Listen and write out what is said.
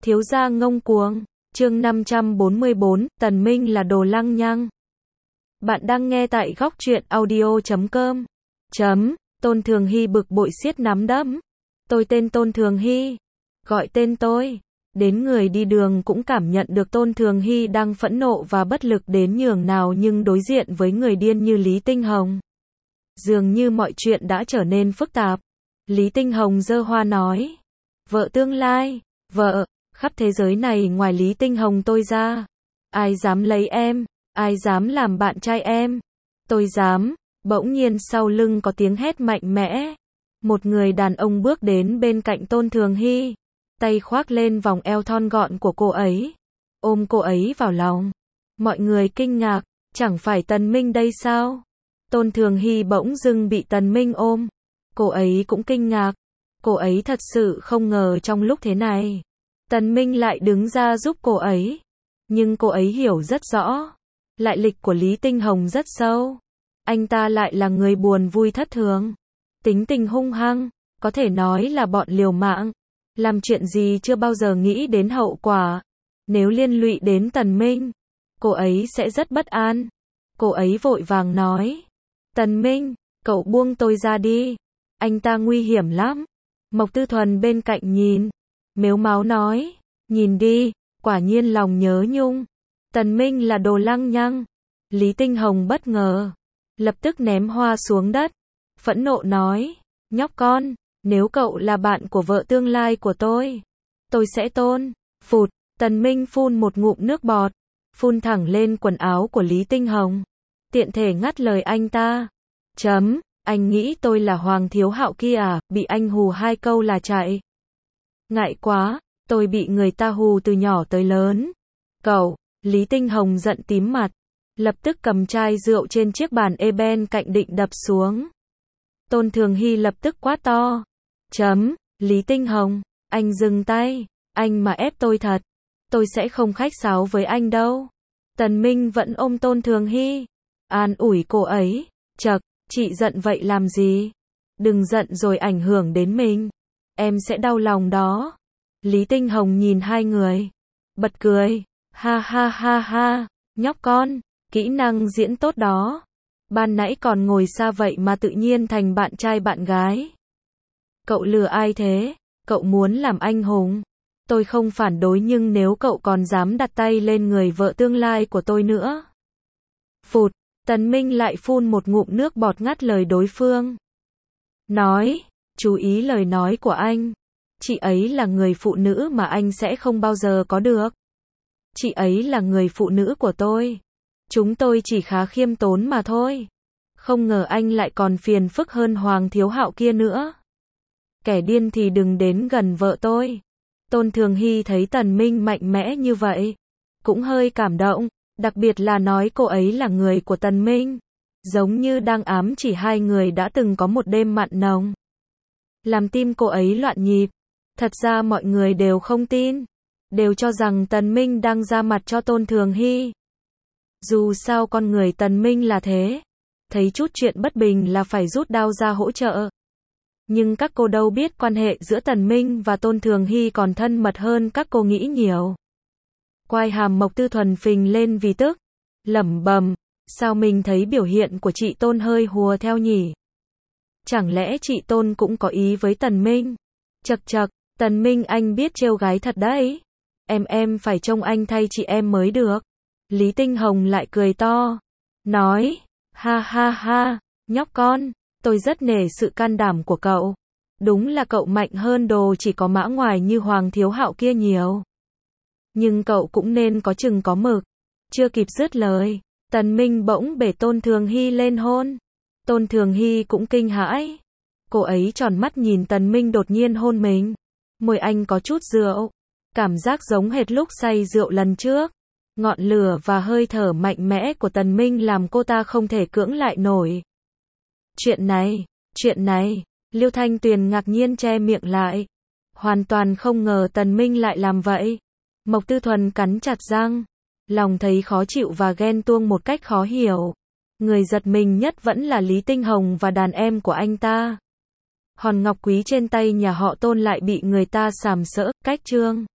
Thiếu gia ngông cuồng, chương 544, Tần Minh là đồ lăng nhăng. Bạn đang nghe tại góc truyện audio.com. Tôn Thường Hy bực bội siết nắm đấm. Tôi tên Tôn Thường Hy. Gọi tên tôi. Đến người đi đường cũng cảm nhận được Tôn Thường Hy đang phẫn nộ và bất lực đến nhường nào, nhưng đối diện với người điên như Lý Tinh Hồng, dường như mọi chuyện đã trở nên phức tạp. Lý Tinh Hồng giơ hoa nói. Vợ tương lai, vợ, khắp thế giới này ngoài Lý Tinh Hồng tôi ra, ai dám lấy em, ai dám làm bạn trai em? Tôi dám. Bỗng nhiên sau lưng có tiếng hét mạnh mẽ. Một người đàn ông bước đến bên cạnh Tôn Thường Hy, tay khoác lên vòng eo thon gọn của cô ấy, ôm cô ấy vào lòng. Mọi người kinh ngạc, chẳng phải Tần Minh đây sao? Tôn Thường Hy bỗng dưng bị Tần Minh ôm. Cô ấy cũng kinh ngạc. Cô ấy thật sự không ngờ trong lúc thế này, Tần Minh lại đứng ra giúp cô ấy. Nhưng cô ấy hiểu rất rõ, lại lịch của Lý Tinh Hồng rất sâu. Anh ta lại là người buồn vui thất thường, tính tình hung hăng, có thể nói là bọn liều mạng, làm chuyện gì chưa bao giờ nghĩ đến hậu quả. Nếu liên lụy đến Tần Minh, cô ấy sẽ rất bất an. Cô ấy vội vàng nói. Tần Minh, cậu buông tôi ra đi. Anh ta nguy hiểm lắm. Mộc Tư Thuần bên cạnh nhìn, mếu máo nói. Nhìn đi, quả nhiên lòng nhớ nhung. Tần Minh là đồ lăng nhăng. Lý Tinh Hồng bất ngờ, lập tức ném hoa xuống đất, phẫn nộ nói. Nhóc con, nếu cậu là bạn của vợ tương lai của tôi sẽ tôn. Phụt, Tần Minh phun một ngụm nước bọt, phun thẳng lên quần áo của Lý Tinh Hồng, tiện thể ngắt lời anh ta. Anh nghĩ tôi là Hoàng Thiếu Hạo kia à, bị anh hù 2 câu là chạy. Ngại quá, tôi bị người ta hù từ nhỏ tới lớn. Cậu, Lý Tinh Hồng giận tím mặt, lập tức cầm chai rượu trên chiếc bàn bên cạnh định đập xuống. Tôn Thường Hy lập tức quát to. Lý Tinh Hồng, anh dừng tay, anh mà ép tôi thật, tôi sẽ không khách sáo với anh đâu. Tần Minh vẫn ôm Tôn Thường Hy, an ủi cô ấy. Chậc, chị giận vậy làm gì? Đừng giận rồi ảnh hưởng đến mình, em sẽ đau lòng đó. Lý Tinh Hồng nhìn hai người, bật cười. Ha ha ha ha, nhóc con, kỹ năng diễn tốt đó. Ban nãy còn ngồi xa vậy mà tự nhiên thành bạn trai bạn gái. Cậu lừa ai thế? Cậu muốn làm anh hùng? Tôi không phản đối, nhưng nếu cậu còn dám đặt tay lên người vợ tương lai của tôi nữa. Phụt, Tần Minh lại phun một ngụm nước bọt ngắt lời đối phương. Nói, chú ý lời nói của anh. Chị ấy là người phụ nữ mà anh sẽ không bao giờ có được. Chị ấy là người phụ nữ của tôi. Chúng tôi chỉ khá khiêm tốn mà thôi. Không ngờ anh lại còn phiền phức hơn Hoàng Thiếu Hạo kia nữa. Kẻ điên thì đừng đến gần vợ tôi. Tôn Thường Hy thấy Tần Minh mạnh mẽ như vậy, cũng hơi cảm động, đặc biệt là nói cô ấy là người của Tần Minh, giống như đang ám chỉ hai người đã từng có một đêm mặn nồng. Làm tim cô ấy loạn nhịp. Thật ra mọi người đều không tin, đều cho rằng Tần Minh đang ra mặt cho Tôn Thường Hy. Dù sao con người Tần Minh là thế, thấy chút chuyện bất bình là phải rút đao ra hỗ trợ. Nhưng các cô đâu biết quan hệ giữa Tần Minh và Tôn Thường Hy còn thân mật hơn các cô nghĩ nhiều. Quai hàm Mộc Tư Thuần phình lên vì tức, lẩm bẩm, sao mình thấy biểu hiện của chị Tôn hơi hùa theo nhỉ? Chẳng lẽ chị Tôn cũng có ý với Tần Minh? Chậc chậc, Tần Minh anh biết trêu gái thật đấy. Em phải trông anh thay chị em mới được. Lý Tinh Hồng lại cười to, nói, ha ha ha, nhóc con, tôi rất nể sự can đảm của cậu. Đúng là cậu mạnh hơn đồ chỉ có mã ngoài như Hoàng Thiếu Hạo kia nhiều. Nhưng cậu cũng nên có chừng có mực. Chưa kịp dứt lời, Tần Minh bỗng bể Tôn Thường Hy lên hôn. Tôn Thường Hy cũng kinh hãi. Cô ấy tròn mắt nhìn Tần Minh đột nhiên hôn mình. Môi anh có chút rượu, cảm giác giống hệt lúc say rượu lần trước. Ngọn lửa và hơi thở mạnh mẽ của Tần Minh làm cô ta không thể cưỡng lại nổi. Chuyện này, Liêu Thanh Tuyền ngạc nhiên che miệng lại. Hoàn toàn không ngờ Tần Minh lại làm vậy. Mộc Tư Thuần cắn chặt răng, lòng thấy khó chịu và ghen tuông một cách khó hiểu. Người giật mình nhất vẫn là Lý Tinh Hồng và đàn em của anh ta. Hòn ngọc quý trên tay nhà họ Tôn lại bị người ta sàm sỡ, cách trương.